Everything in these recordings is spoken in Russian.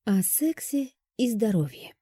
О сексе и здоровье.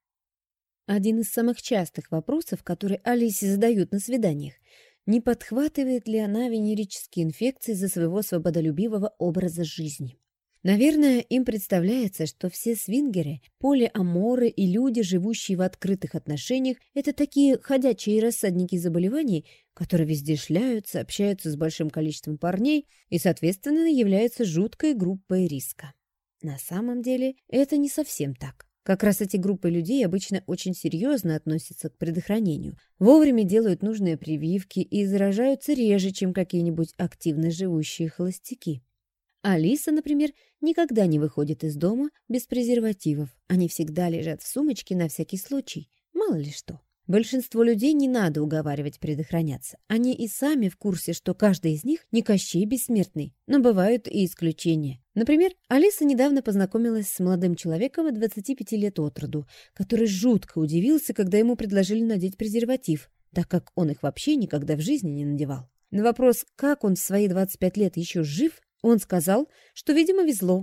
Один из самых частых вопросов, которые Алисе задают на свиданиях, не подхватывает ли она венерические инфекции из-за своего свободолюбивого образа жизни. Наверное, им представляется, что все свингеры, полиаморы и люди, живущие в открытых отношениях, это такие ходячие рассадники заболеваний, которые везде шляются, общаются с большим количеством парней и, соответственно, являются жуткой группой риска. На самом деле это не совсем так. Как раз эти группы людей обычно очень серьезно относятся к предохранению, вовремя делают нужные прививки и заражаются реже, чем какие-нибудь активно живущие холостяки. Алиса, например, никогда не выходит из дома без презервативов. Они всегда лежат в сумочке на всякий случай. Мало ли что. Большинство людей не надо уговаривать предохраняться. Они и сами в курсе, что каждый из них не Кощей Бессмертный, но бывают и исключения. Например, Алиса недавно познакомилась с молодым человеком 25 лет от роду, который жутко удивился, когда ему предложили надеть презерватив, так как он их вообще никогда в жизни не надевал. На вопрос, как он в свои 25 лет еще жив, он сказал, что, видимо, везло.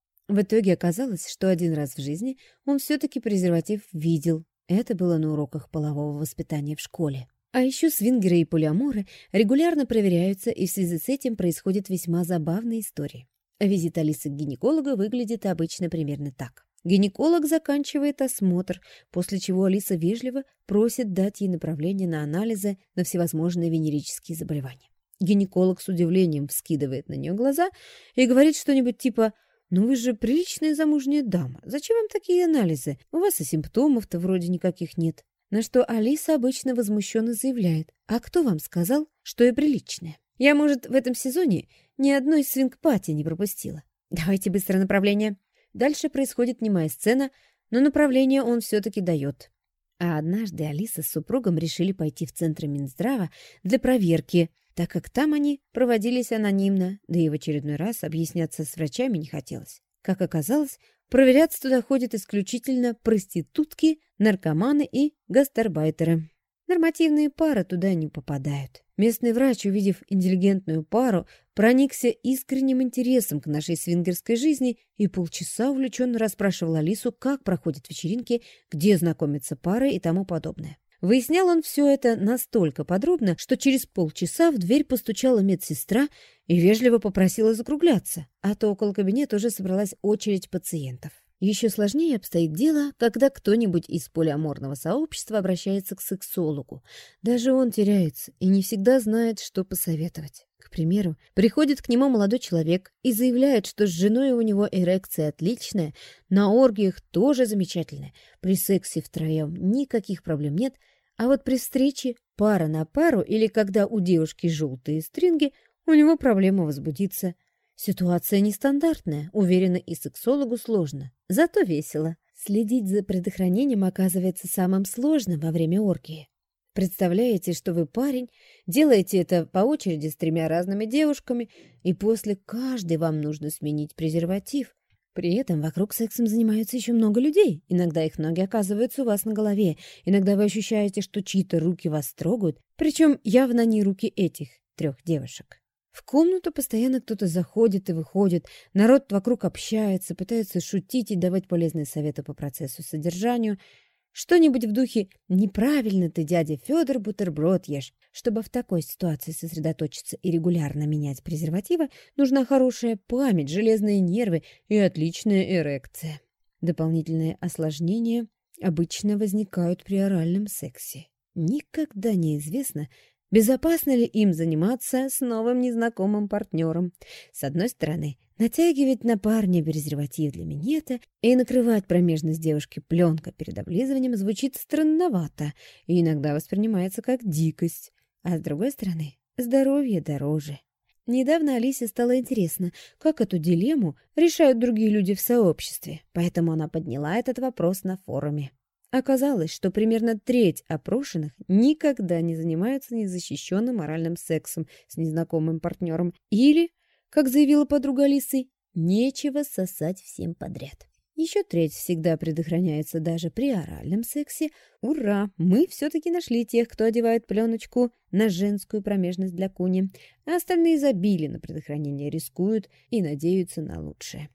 В итоге оказалось, что один раз в жизни он все-таки презерватив видел. Это было на уроках полового воспитания в школе. А еще свингеры и полиаморы регулярно проверяются, и в связи с этим происходят весьма забавные истории. Визит Алисы к гинекологу выглядит обычно примерно так. Гинеколог заканчивает осмотр, после чего Алиса вежливо просит дать ей направление на анализы на всевозможные венерические заболевания. Гинеколог с удивлением вскидывает на нее глаза и говорит что-нибудь типа: «Ну вы же приличная замужняя дама. Зачем вам такие анализы? У вас и симптомов-то вроде никаких нет». На что Алиса обычно возмущенно заявляет: «А кто вам сказал, что я приличная? Я, может, в этом сезоне ни одной свинг-пати не пропустила. Давайте быстро направление». Дальше происходит немая сцена, но направление он все-таки дает. А однажды Алиса с супругом решили пойти в центр Минздрава для проверки, так как там они проводились анонимно, да и в очередной раз объясняться с врачами не хотелось. Как оказалось, проверяться туда ходят исключительно проститутки, наркоманы и гастарбайтеры. Нормативные пары туда не попадают. Местный врач, увидев интеллигентную пару, проникся искренним интересом к нашей свингерской жизни и полчаса увлеченно расспрашивал Алису, как проходят вечеринки, где знакомятся пары и тому подобное. Выяснял он все это настолько подробно, что через полчаса в дверь постучала медсестра и вежливо попросила закругляться, а то около кабинета уже собралась очередь пациентов. Еще сложнее обстоит дело, когда кто-нибудь из полиаморного сообщества обращается к сексологу. Даже он теряется и не всегда знает, что посоветовать. К примеру, приходит к нему молодой человек и заявляет, что с женой у него эрекция отличная, на оргиях тоже замечательная, при сексе втроем никаких проблем нет, а вот при встрече пара на пару или когда у девушки желтые стринги, у него проблема возбудиться. Ситуация нестандартная, уверена, и сексологу сложно, зато весело. Следить за предохранением оказывается самым сложным во время оргии. Представляете, что вы парень, делаете это по очереди с 3 разными девушками, и после каждой вам нужно сменить презерватив. При этом вокруг сексом занимаются еще много людей. Иногда их ноги оказываются у вас на голове, иногда вы ощущаете, что чьи-то руки вас трогают, причем явно не руки этих 3 девушек. В комнату постоянно кто-то заходит и выходит, народ вокруг общается, пытается шутить и давать полезные советы по процессу содержанию. Что-нибудь в духе «неправильно ты, дядя Федор, бутерброд ешь». Чтобы в такой ситуации сосредоточиться и регулярно менять презервативы, нужна хорошая память, железные нервы и отличная эрекция. Дополнительные осложнения обычно возникают при оральном сексе. Никогда неизвестно, безопасно ли им заниматься с новым незнакомым партнером. С одной стороны, натягивать на парня презерватив для минета и накрывать промежность девушки пленкой перед облизыванием звучит странновато и иногда воспринимается как дикость. А с другой стороны, здоровье дороже. Недавно Алисе стало интересно, как эту дилемму решают другие люди в сообществе, поэтому она подняла этот вопрос на форуме. Оказалось, что примерно треть опрошенных никогда не занимаются незащищенным моральным сексом с незнакомым партнером или, как заявила подруга Алисы, нечего сосать всем подряд. Еще треть всегда предохраняется даже при оральном сексе. Ура! Мы все-таки нашли тех, кто одевает пленочку на женскую промежность для куни, а остальные забили на предохранение, рискуют и надеются на лучшее.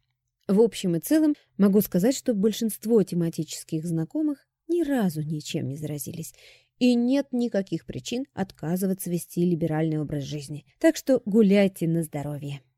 В общем и целом могу сказать, что большинство тематических знакомых ни разу ничем не заразились, и нет никаких причин отказываться вести либеральный образ жизни. Так что гуляйте на здоровье.